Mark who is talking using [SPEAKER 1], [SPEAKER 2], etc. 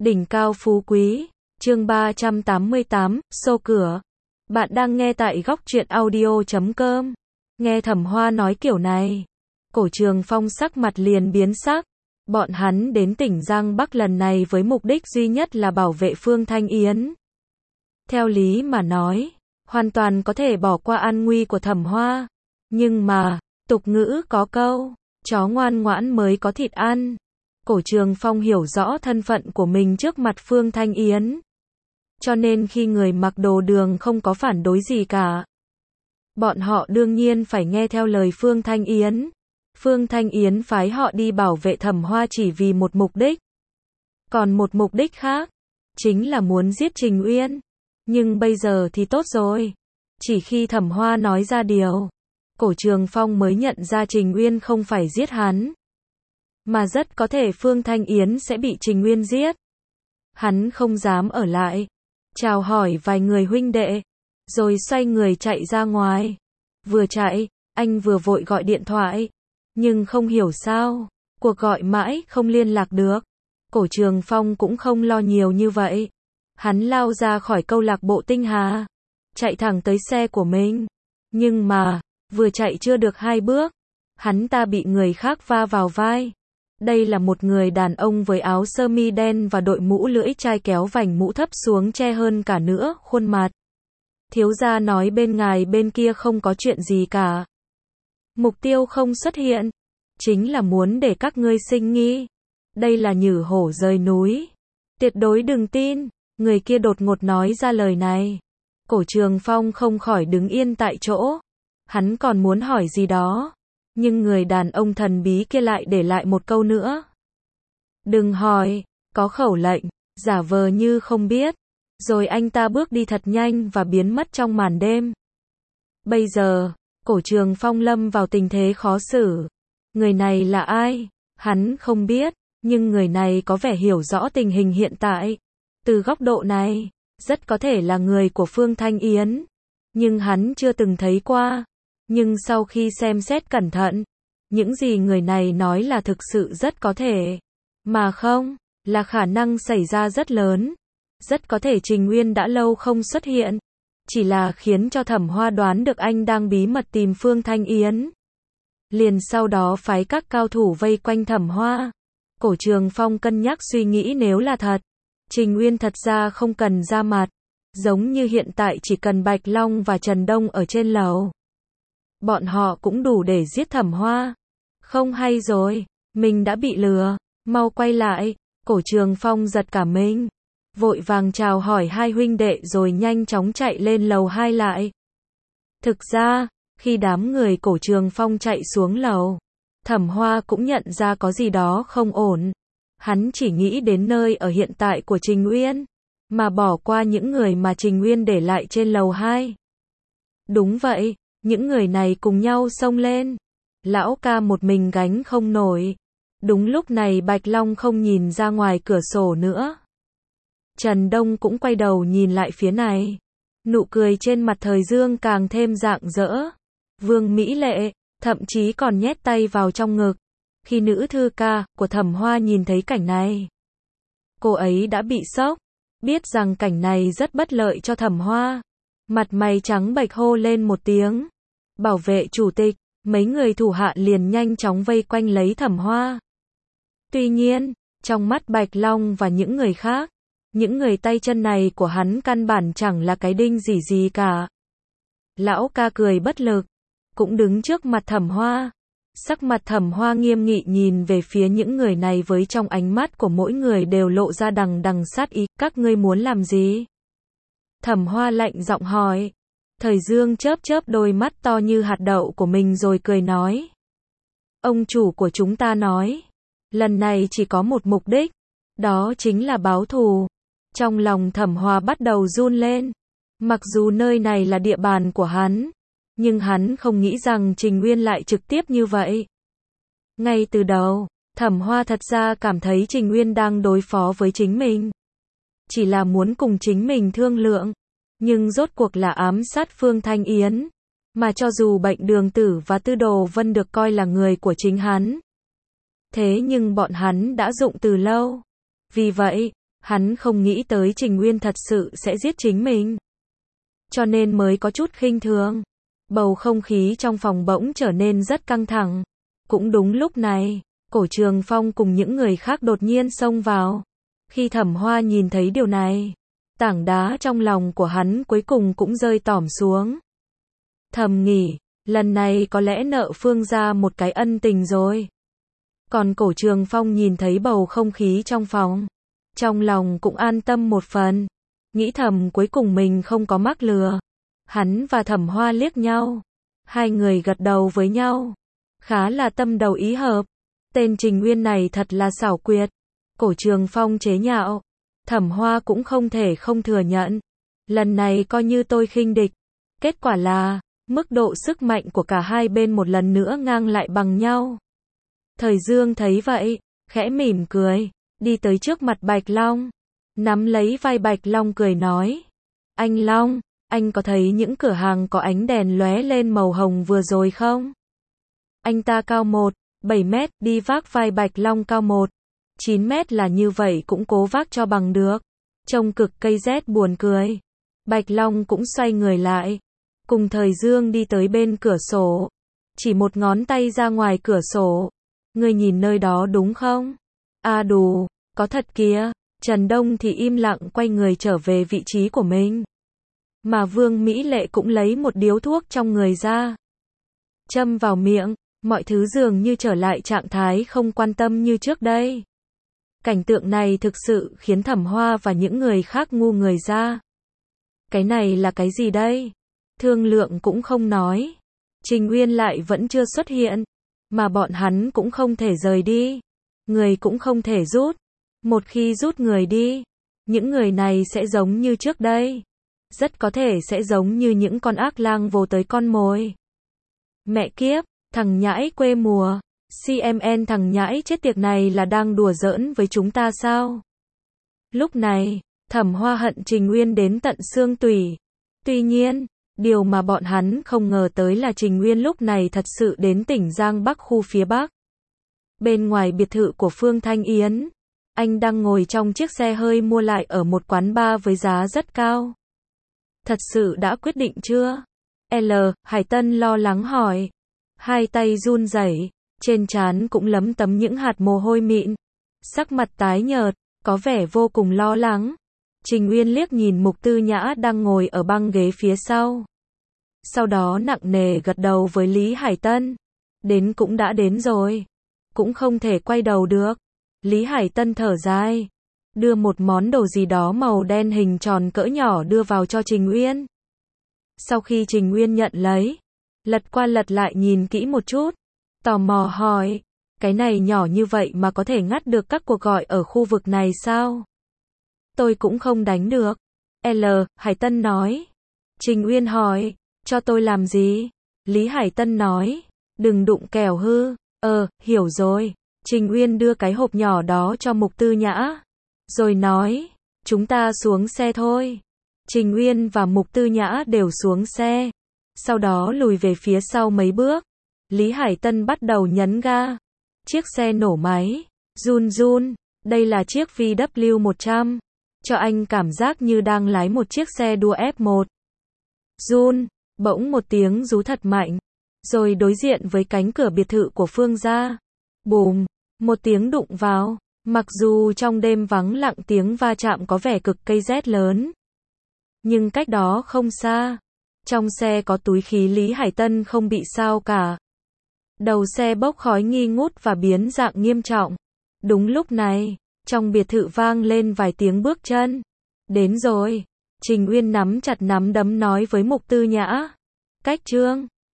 [SPEAKER 1] Đỉnh cao phú quý, chương 388, xô cửa. Bạn đang nghe tại góc truyện audio.com. Nghe Thẩm Hoa nói kiểu này, Cổ Trường Phong sắc mặt liền biến sắc. Bọn hắn đến tỉnh Giang Bắc lần này với mục đích duy nhất là bảo vệ Phương Thanh Yến. Theo lý mà nói, hoàn toàn có thể bỏ qua an nguy của Thẩm Hoa. Nhưng mà, tục ngữ có câu, chó ngoan ngoãn mới có thịt ăn. Cổ Trường Phong hiểu rõ thân phận của mình trước mặt Phương Thanh Yến. Cho nên khi người mặc đồ đường không có phản đối gì cả. Bọn họ đương nhiên phải nghe theo lời Phương Thanh Yến. Phương Thanh Yến phái họ đi bảo vệ Thẩm Hoa chỉ vì một mục đích. Còn một mục đích khác, chính là muốn giết Trình Uyên. Nhưng bây giờ thì tốt rồi. Chỉ khi Thẩm Hoa nói ra điều, Cổ Trường Phong mới nhận ra Trình Uyên không phải giết hắn. Mà rất có thể Phương Thanh Yến sẽ bị Trình Uyên giết. Hắn không dám ở lại. Chào hỏi vài người huynh đệ. Rồi xoay người chạy ra ngoài. Vừa chạy, anh vừa vội gọi điện thoại. Nhưng không hiểu sao, cuộc gọi mãi không liên lạc được. Cổ Trường Phong cũng không lo nhiều như vậy. Hắn lao ra khỏi câu lạc bộ Tinh Hà. Chạy thẳng tới xe của mình. Nhưng mà, vừa chạy chưa được 2 bước. Hắn ta bị người khác va vào vai. Đây là một người đàn ông với áo sơ mi đen và đội mũ lưỡi chai kéo vành mũ thấp xuống che hơn cả nửa khuôn mặt. Thiếu gia nói bên ngài bên kia không có chuyện gì cả. Mục tiêu không xuất hiện, chính là muốn để các ngươi sinh nghi. Đây là nhử hổ rời núi. Tuyệt đối đừng tin. Người kia đột ngột nói ra lời này. Cổ Trường Phong không khỏi đứng yên tại chỗ. Hắn còn muốn hỏi gì đó. Nhưng người đàn ông thần bí kia lại để lại một câu nữa. Đừng hỏi, có khẩu lệnh, giả vờ như không biết. Rồi anh ta bước đi thật nhanh và biến mất trong màn đêm. Bây giờ, Cổ Trường Phong lâm vào tình thế khó xử. Người này là ai? Hắn không biết, nhưng người này có vẻ hiểu rõ tình hình hiện tại. Từ góc độ này, rất có thể là người của Phương Thanh Yến. Nhưng hắn chưa từng thấy qua. Nhưng sau khi xem xét cẩn thận, những gì người này nói là thực sự rất có thể. Mà không, là khả năng xảy ra rất lớn. Rất có thể Trình Uyên đã lâu không xuất hiện. Chỉ là khiến cho Thẩm Hoa đoán được anh đang bí mật tìm Phương Thanh Yến. Liền sau đó phái các cao thủ vây quanh Thẩm Hoa. Cổ Trường Phong cân nhắc suy nghĩ nếu là thật. Trình Uyên thật ra không cần ra mặt. Giống như hiện tại chỉ cần Bạch Long và Trần Đông ở trên lầu. Bọn họ cũng đủ để giết Thẩm Hoa. Không hay rồi, mình đã bị lừa, mau quay lại. Cổ Trường Phong giật cả mình. Vội vàng chào hỏi hai huynh đệ rồi nhanh chóng chạy lên lầu 2 lại. Thực ra, khi đám người Cổ Trường Phong chạy xuống lầu, Thẩm Hoa cũng nhận ra có gì đó không ổn. Hắn chỉ nghĩ đến nơi ở hiện tại của Trình Uyên, mà bỏ qua những người mà Trình Uyên để lại trên lầu 2. Đúng vậy, những người này cùng nhau xông lên. Lão ca một mình gánh không nổi. Đúng lúc này Bạch Long không nhìn ra ngoài cửa sổ nữa. Trần Đông cũng quay đầu nhìn lại phía này. Nụ cười trên mặt Thời Dương càng thêm rạng rỡ. Vương Mỹ Lệ, thậm chí còn nhét tay vào trong ngực. Khi nữ thư ca của Thẩm Hoa nhìn thấy cảnh này, cô ấy đã bị sốc. Biết rằng cảnh này rất bất lợi cho Thẩm Hoa. Mặt mày trắng bệch hô lên một tiếng. Bảo vệ chủ tịch, mấy người thủ hạ liền nhanh chóng vây quanh lấy Thẩm Hoa. Tuy nhiên, trong mắt Bạch Long và những người khác, những người tay chân này của hắn căn bản chẳng là cái đinh gì gì cả. Lão ca cười bất lực, cũng đứng trước mặt Thẩm Hoa. Sắc mặt Thẩm Hoa nghiêm nghị nhìn về phía những người này với trong ánh mắt của mỗi người đều lộ ra đằng đằng sát ý. Các ngươi muốn làm gì? Thẩm Hoa lạnh giọng hỏi. Thời Dương chớp chớp đôi mắt to như hạt đậu của mình rồi cười nói. Ông chủ của chúng ta nói, lần này chỉ có một mục đích, đó chính là báo thù. Trong lòng Thẩm Hoa bắt đầu run lên. Mặc dù nơi này là địa bàn của hắn, nhưng hắn không nghĩ rằng Trình Uyên lại trực tiếp như vậy. Ngay từ đầu, Thẩm Hoa thật ra cảm thấy Trình Uyên đang đối phó với chính mình. Chỉ là muốn cùng chính mình thương lượng. Nhưng rốt cuộc là ám sát Phương Thanh Yến. Mà cho dù Bệnh Đường Tử và Tư Đồ Vân được coi là người của chính hắn. Thế nhưng bọn hắn đã dụng từ lâu. Vì vậy, Hắn không nghĩ tới Trình Uyên thật sự sẽ giết chính mình. Cho nên mới có chút khinh thường. Bầu không khí trong phòng bỗng trở nên rất căng thẳng. Cũng đúng lúc này, Cổ Trường Phong cùng những người khác đột nhiên xông vào. Khi Thẩm Hoa nhìn thấy điều này, tảng đá trong lòng của hắn cuối cùng cũng rơi tỏm xuống. Thầm nghĩ, lần này có lẽ nợ Phương gia một cái ân tình rồi. Còn Cổ Trường Phong nhìn thấy bầu không khí trong phòng, trong lòng cũng an tâm một phần. Nghĩ thầm cuối cùng mình không có mắc lừa. Hắn và Thẩm Hoa liếc nhau. Hai người gật đầu với nhau. Khá là tâm đầu ý hợp. Tên Trình Uyên này thật là xảo quyệt. Cổ Trường Phong chế nhạo. Thẩm Hoa cũng không thể không thừa nhận. Lần này coi như tôi khinh địch. Kết quả là, mức độ sức mạnh của cả hai bên một lần nữa ngang lại bằng nhau. Thời Dương thấy vậy, khẽ mỉm cười, đi tới trước mặt Bạch Long. Nắm lấy vai Bạch Long cười nói. Anh Long, anh có thấy những cửa hàng có ánh đèn lóe lên màu hồng vừa rồi không? Anh ta cao 1,7 mét, đi vác vai Bạch Long cao 1,9 mét là như vậy cũng cố vác cho bằng được. Trông cực cây rét buồn cười. Bạch Long cũng xoay người lại. Cùng Thời Dương đi tới bên cửa sổ. Chỉ một ngón tay ra ngoài cửa sổ. Ngươi nhìn nơi đó đúng không? À đủ, có thật kìa. Trần Đông thì im lặng quay người trở về vị trí của mình. Mà Vương Mỹ Lệ cũng lấy một điếu thuốc trong người ra. Châm vào miệng, mọi thứ dường như trở lại trạng thái không quan tâm như trước đây. Cảnh tượng này thực sự khiến Thẩm Hoa và những người khác ngu người ra. Cái này là cái gì đây? Thương lượng cũng không nói. Trình Uyên lại vẫn chưa xuất hiện. Mà bọn hắn cũng không thể rời đi. Người cũng không thể rút. Một khi rút người đi, những người này sẽ giống như trước đây. Rất có thể sẽ giống như những con ác lang vồ tới con mồi. Mẹ kiếp, thằng nhãi quê mùa. CMN thằng nhãi chết tiệt này là đang đùa giỡn với chúng ta sao? Lúc này, Thẩm Hoa hận Trình Uyên đến tận xương tủy. Tuy nhiên, điều mà bọn hắn không ngờ tới là Trình Uyên lúc này thật sự đến tỉnh Giang Bắc khu phía Bắc. Bên ngoài biệt thự của Phương Thanh Yến, anh đang ngồi trong chiếc xe hơi mua lại ở một quán bar với giá rất cao. Thật sự đã quyết định chưa? Hải Tân lo lắng hỏi. Hai tay run rẩy, trên trán cũng lấm tấm những hạt mồ hôi mịn. Sắc mặt tái nhợt, có vẻ vô cùng lo lắng. Trình Uyên liếc nhìn Mục Tư Nhã đang ngồi ở băng ghế phía sau. Sau đó nặng nề gật đầu với Lý Hải Tân. Đến cũng đã đến rồi. Cũng không thể quay đầu được. Lý Hải Tân thở dài. Đưa một món đồ gì đó màu đen hình tròn cỡ nhỏ đưa vào cho Trình Uyên. Sau khi Trình Uyên nhận lấy, lật qua lật lại nhìn kỹ một chút. Tò mò hỏi. Cái này nhỏ như vậy mà có thể ngắt được các cuộc gọi ở khu vực này sao? Tôi cũng không đánh được. Hải Tân nói. Trình Uyên hỏi. Cho tôi làm gì? Lý Hải Tân nói. Đừng đụng kẻo hư. Hiểu rồi. Trình Uyên đưa cái hộp nhỏ đó cho Mục Tư Nhã. Rồi nói. Chúng ta xuống xe thôi. Trình Uyên và Mục Tư Nhã đều xuống xe. Sau đó lùi về phía sau mấy bước. Lý Hải Tân bắt đầu nhấn ga. Chiếc xe nổ máy. Run run. Đây là chiếc VW100. Cho anh cảm giác như đang lái một chiếc xe đua F1. Run. Bỗng một tiếng rú thật mạnh. Rồi đối diện với cánh cửa biệt thự của Phương gia. Bùm. Một tiếng đụng vào. Mặc dù trong đêm vắng lặng tiếng va chạm có vẻ cực cây rét lớn. Nhưng cách đó không xa. Trong xe có túi khí Lý Hải Tân không bị sao cả. Đầu xe bốc khói nghi ngút và biến dạng nghiêm trọng. Đúng lúc này, trong biệt thự vang lên vài tiếng bước chân. Đến rồi. Trình Uyên nắm chặt nắm đấm nói với Mục Tư Nhã. Cách Trương.